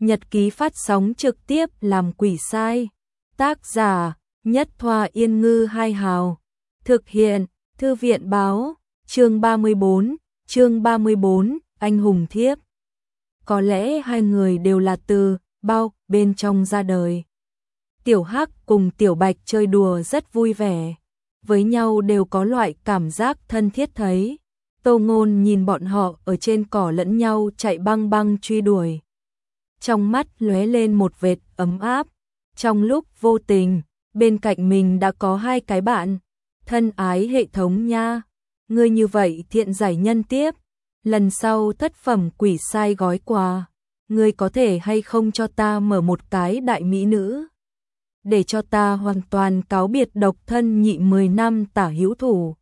Nhật ký phát sóng trực tiếp làm quỷ sai. Tác giả: Nhất Thoa Yên Ngư Hai Hào. Thực hiện: Thư viện báo. Chương 34, Anh hùng thiếp. Có lẽ hai người đều là từ bao bên trong ra đời. Tiểu Hắc cùng Tiểu Bạch chơi đùa rất vui vẻ, với nhau đều có loại cảm giác thân thiết thấy. Tô Ngôn nhìn bọn họ ở trên cỏ lẫn nhau chạy băng băng truy đuổi, trong mắt lóe lên một vệt ấm áp. Trong lúc vô tình, bên cạnh mình đã có hai cái bạn. Thân ái hệ thống nha, ngươi như vậy thiện giải nhân tiếp, lần sau thất phẩm quỷ sai gói quà, ngươi có thể hay không cho ta mở một cái đại mỹ nữ, để cho ta hoàn toàn cáo biệt độc thân nhị 10 năm tả hữu thủ.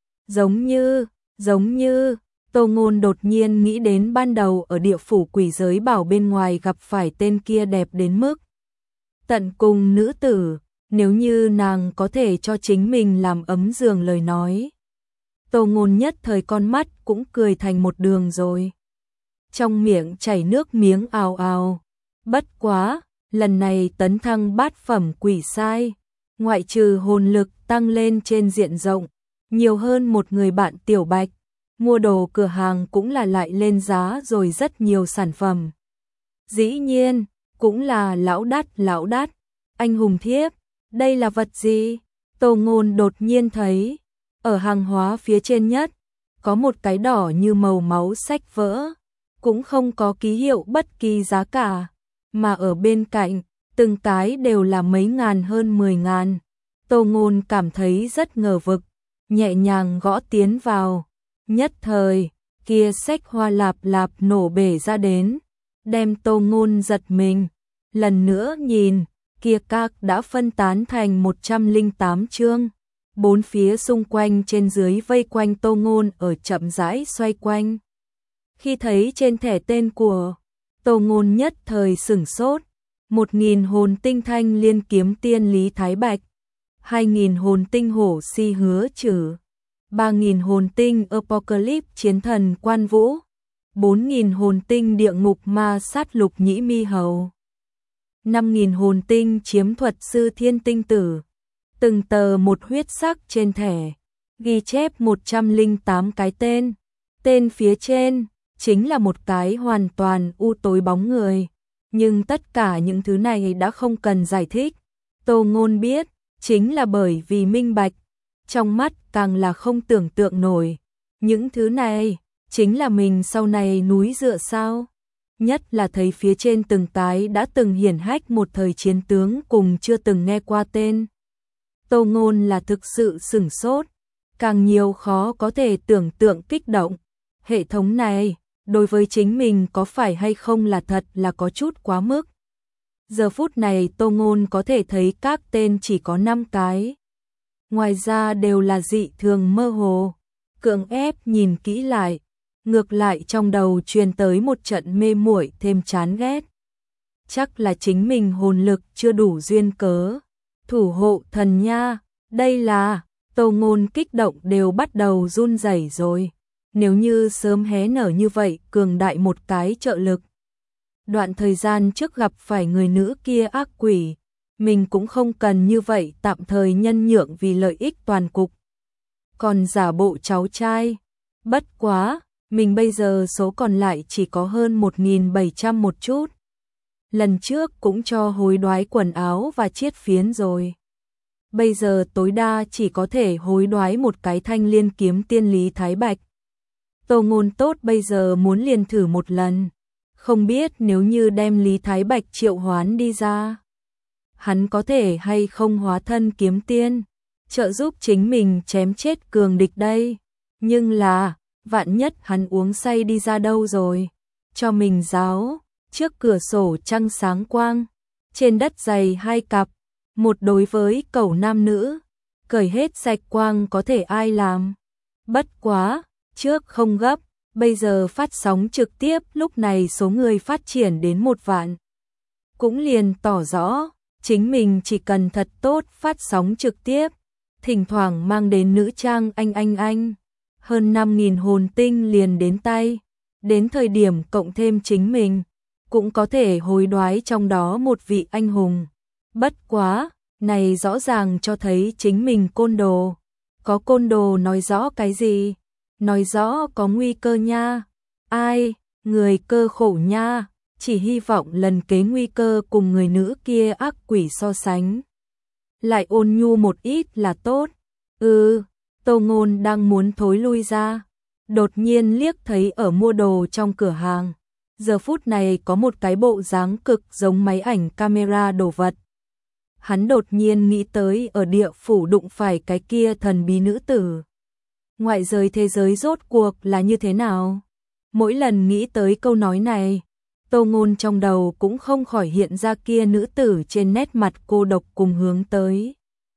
Giống như, Tô Ngôn đột nhiên nghĩ đến ban đầu ở địa phủ quỷ giới bảo bên ngoài gặp phải tên kia đẹp đến mức tận cùng nữ tử, nếu như nàng có thể cho chính mình làm ấm giường lời nói. Tô Ngôn nhất thời con mắt cũng cười thành một đường rồi. Trong miệng chảy nước miếng ào ào. Bất quá, lần này tấn thăng bát phẩm quỷ sai, ngoại trừ hồn lực tăng lên trên diện rộng, nhiều hơn một người bạn Tiểu Bạch, mua đồ cửa hàng cũng là lại lên giá rồi rất nhiều sản phẩm. Dĩ nhiên, cũng là lão đắt, anh hùng thiếp, đây là vật gì? Tô Ngôn đột nhiên thấy, ở hàng hóa phía trên nhất, có một cái đỏ như màu máu sách vỡ, cũng không có ký hiệu bất kỳ giá cả, mà ở bên cạnh, từng cái đều là mấy ngàn hơn 10.000. Tô Ngôn cảm thấy rất ngờ vực, nhẹ nhàng gõ tiến vào. Nhất thời, kia sách hoa lạp lạp nổ bể ra đến, đem Tô Ngôn giật mình. Lần nữa nhìn, kia các đã phân tán thành 108 chương. Bốn phía xung quanh trên dưới vây quanh Tô Ngôn ở chậm rãi xoay quanh. Khi thấy trên thẻ tên của Tô Ngôn nhất thời sửng sốt. 1.000 hồn tinh Thanh Liên kiếm tiên Lý Thái Bạch, 2.000 hồn tinh Hổ Si Hứa Trử, 3.000 hồn tinh Apocalypse Chiến Thần Quan Vũ, 4.000 hồn tinh Địa Ngục Ma Sát Lục Nhĩ Mi Hầu, 5.000 hồn tinh Chiếm Thuật Sư Thiên Tinh Tử. Từng tờ một huyết sắc trên thẻ, ghi chép 108 cái tên. Tên phía trên chính là một cái hoàn toàn u tối bóng người. Nhưng tất cả những thứ này đã không cần giải thích. Tô Ngôn biết, chính là bởi vì minh bạch. Trong mắt càng là không tưởng tượng nổi. Những thứ này, chính là mình sau này núi dựa sao? Nhất là thấy phía trên từng cái đã từng hiển hách một thời chiến tướng cùng chưa từng nghe qua tên. Tô Ngôn là thực sự sửng sốt, càng nhiều khó có thể tưởng tượng kích động. Hệ thống này, đối với chính mình có phải hay không là thật là có chút quá mức. Giờ phút này Tô Ngôn có thể thấy các tên chỉ có 5 cái. Ngoài ra đều là dị thường mơ hồ. Cưỡng ép nhìn kỹ lại, ngược lại trong đầu truyền tới một trận mê muội thêm chán ghét. Chắc là chính mình hồn lực chưa đủ duyên cớ. Thủ hộ thần nha, đây là, Tô Ngôn kích động đều bắt đầu run rẩy rồi. Nếu như sớm hé nở như vậy cường đại một cái trợ lực. Đoạn thời gian trước gặp phải người nữ kia ác quỷ, mình cũng không cần như vậy tạm thời nhân nhượng vì lợi ích toàn cục. Còn giả bộ cháu trai, bất quá, mình bây giờ số còn lại chỉ có hơn 1.700 một chút. Lần trước cũng cho hối đoái quần áo và chiết phiến rồi. Bây giờ tối đa chỉ có thể hối đoái một cái Thanh Liên kiếm tiên Lý Thái Bạch. Tô Ngôn tốt bây giờ muốn liền thử một lần. Không biết nếu như đem Lý Thái Bạch triệu hoán đi ra, hắn có thể hay không hóa thân kiếm tiên, trợ giúp chính mình chém chết cường địch đây. Nhưng là, vạn nhất hắn uống say đi ra đâu rồi, cho mình giáo. Trước cửa sổ trăng sáng quang, trên đất dày hai cặp, một đối với cẩu nam nữ, cởi hết sạch quang có thể ai làm. Bất quá, trước không gấp, bây giờ phát sóng trực tiếp lúc này số người phát triển đến 1 vạn. Cũng liền tỏ rõ, chính mình chỉ cần thật tốt phát sóng trực tiếp, thỉnh thoảng mang đến nữ trang anh. Hơn 5.000 hồn tinh liền đến tay, đến thời điểm cộng thêm chính mình. cũng có thể hối đoái trong đó một vị anh hùng. Bất quá, này rõ ràng cho thấy chính mình côn đồ. Có côn đồ nói rõ cái gì? Nói rõ có nguy cơ nha. Ai, người cơ khổ nha, chỉ hy vọng lần kế nguy cơ cùng người nữ kia ác quỷ so sánh lại ôn nhu một ít là tốt. Tô Ngôn đang muốn thối lui ra, đột nhiên liếc thấy ở mua đồ trong cửa hàng. Giờ phút này có một cái bộ dáng cực giống máy ảnh camera đồ vật. Hắn đột nhiên nghĩ tới ở địa phủ đụng phải cái kia thần bí nữ tử. Ngoại giới thế giới rốt cuộc là như thế nào? Mỗi lần nghĩ tới câu nói này, Tô Ngôn trong đầu cũng không khỏi hiện ra kia nữ tử trên nét mặt cô độc cùng hướng tới.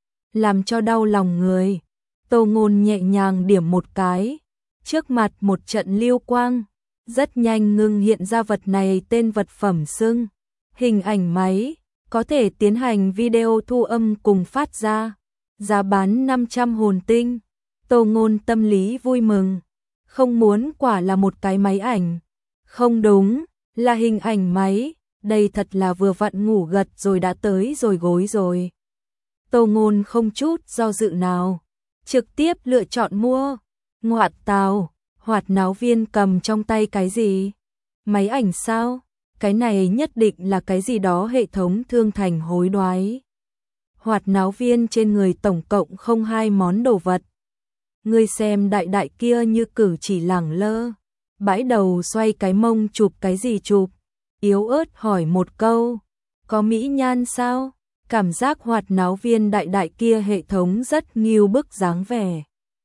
Làm cho đau lòng người, Tô Ngôn nhẹ nhàng điểm một cái, trước mặt một trận lưu quang, rất nhanh ngưng hiện ra vật này tên vật phẩm xưng, hình ảnh máy, có thể tiến hành video thu âm cùng phát ra, giá bán 500 hồn tinh. Tô Ngôn tâm lý vui mừng, không muốn quả là một cái máy ảnh, không đúng, là hình ảnh máy, đây thật là vừa vặn ngủ gật rồi đã tới rồi gối rồi. Tô Ngôn không chút do dự nào, trực tiếp lựa chọn mua. Ngoạt tào, Hoạt náo viên cầm trong tay cái gì? Máy ảnh sao? Cái này nhất định là cái gì đó hệ thống thương thành hối đoái. Hoạt náo viên trên người tổng cộng không 2 món đồ vật. Ngươi xem đại đại kia như cử chỉ lẳng lơ, bãi đầu xoay cái mông chụp cái gì chụp, yếu ớt hỏi một câu, có mỹ nhan sao? Cảm giác hoạt náo viên đại đại kia hệ thống rất nghiêu bức dáng vẻ.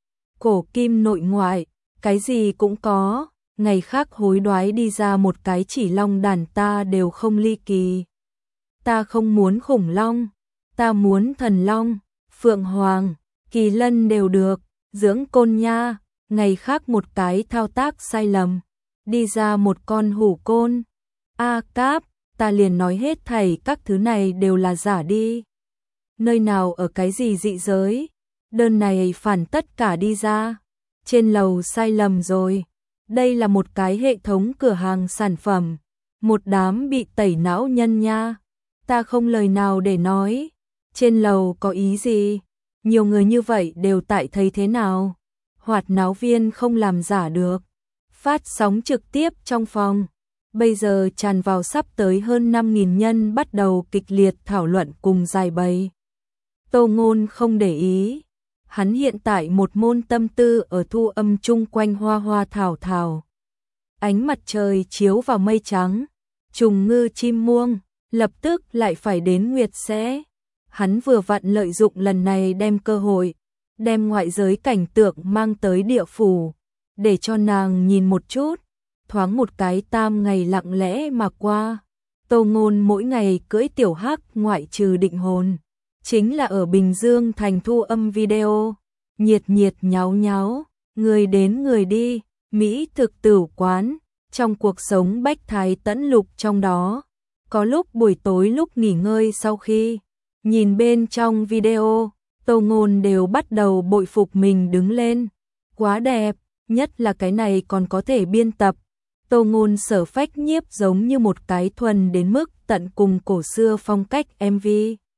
Cổ kim nội ngoại, cái gì cũng có, ngày khác hối đoái đi ra một cái chỉ long đàn ta đều không ly kỳ. Ta không muốn khủng long, ta muốn thần long, phượng hoàng, kỳ lân đều được, dưỡng côn nha, ngày khác một cái thao tác sai lầm, đi ra một con hủ côn. Cáp, ta liền nói hết thảy các thứ này đều là giả đi. Nơi nào ở cái gì dị giới, đơn này phản tất cả đi ra. Trên lầu sai lầm rồi, đây là một cái hệ thống cửa hàng sản phẩm, một đám bị tẩy não nhân nha. Ta không lời nào để nói, trên lầu có ý gì, nhiều người như vậy đều tại thấy thế nào. Hoạt náo viên không làm giả được, phát sóng trực tiếp trong phòng. Bây giờ tràn vào sắp tới hơn 5.000 nhân bắt đầu kịch liệt thảo luận cùng giải bày. Tô Ngôn không để ý, hắn hiện tại một môn tâm tư ở thu âm chung quanh hoa hoa thảo thảo. Ánh mặt trời chiếu vào mây trắng, trùng ngư chim muông, lập tức lại phải đến nguyệt sẽ. Hắn vừa vặn lợi dụng lần này đem cơ hội, đem ngoại giới cảnh tượng mang tới địa phủ, để cho nàng nhìn một chút. Thoáng một cái tam ngày lặng lẽ mà qua, Tô Ngôn mỗi ngày cưỡi tiểu hắc ngoại trừ định hồn, chính là ở Bình Dương thành thu âm video, nhiệt nhiệt nháo nháo, người đến người đi, Mỹ thực tửu quán, trong cuộc sống bách thái tẫn lục trong đó. Có lúc buổi tối lúc nghỉ ngơi sau khi nhìn bên trong video, Tô Ngôn đều bắt đầu bội phục mình đứng lên, quá đẹp, nhất là cái này còn có thể biên tập. Tô Ngôn sở phách nhiếp giống như một cái thuần đến mức tận cùng cổ xưa phong cách MV.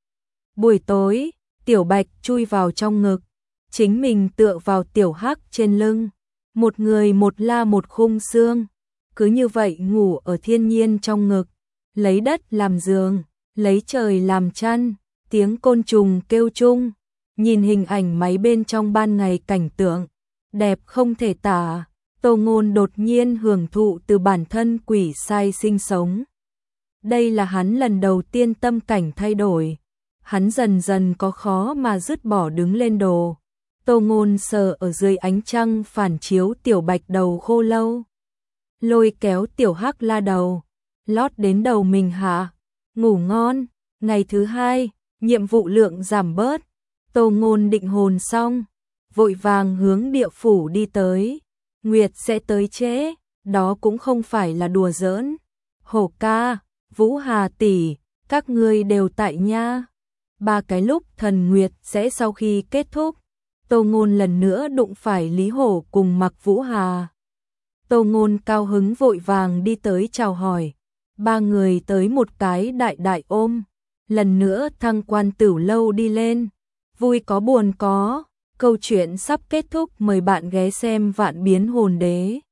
Buổi tối, Tiểu Bạch chui vào trong ngực, chính mình tựa vào Tiểu Hắc trên lưng, một người một la một khung xương, cứ như vậy ngủ ở thiên nhiên trong ngực, lấy đất làm giường, lấy trời làm chăn, tiếng côn trùng kêu chung, nhìn hình ảnh máy bên trong ban ngày cảnh tượng, đẹp không thể tả. Tô Ngôn đột nhiên hưởng thụ từ bản thân quỷ sai sinh sống. Đây là hắn lần đầu tiên tâm cảnh thay đổi. Hắn dần dần có khó mà dứt bỏ đứng lên đồ. Tô Ngôn sờ ở dưới ánh trăng phản chiếu Tiểu Bạch đầu khô lâu. Lôi kéo Tiểu Hắc la đầu, lót đến đầu mình hạ, ngủ ngon. Ngày thứ 2, nhiệm vụ lượng giảm bớt. Tô Ngôn định hồn xong, vội vàng hướng địa phủ đi tới. Nguyệt sẽ tới trễ, đó cũng không phải là đùa giỡn. Hổ ca, Vũ Hà tỷ, các ngươi đều tại nha. 3 cái lúc thần Nguyệt sẽ sau khi kết thúc, Tô Ngôn lần nữa đụng phải Lý Hổ cùng Mặc Vũ Hà. Tô Ngôn cao hứng vội vàng đi tới chào hỏi. ba người tới một cái đại đại ôm. Lần nữa Thăng Quan Tửu Lâu đi lên. Vui có buồn có. Câu chuyện sắp kết thúc, mời bạn ghé xem Vạn Biến Hồn Đế.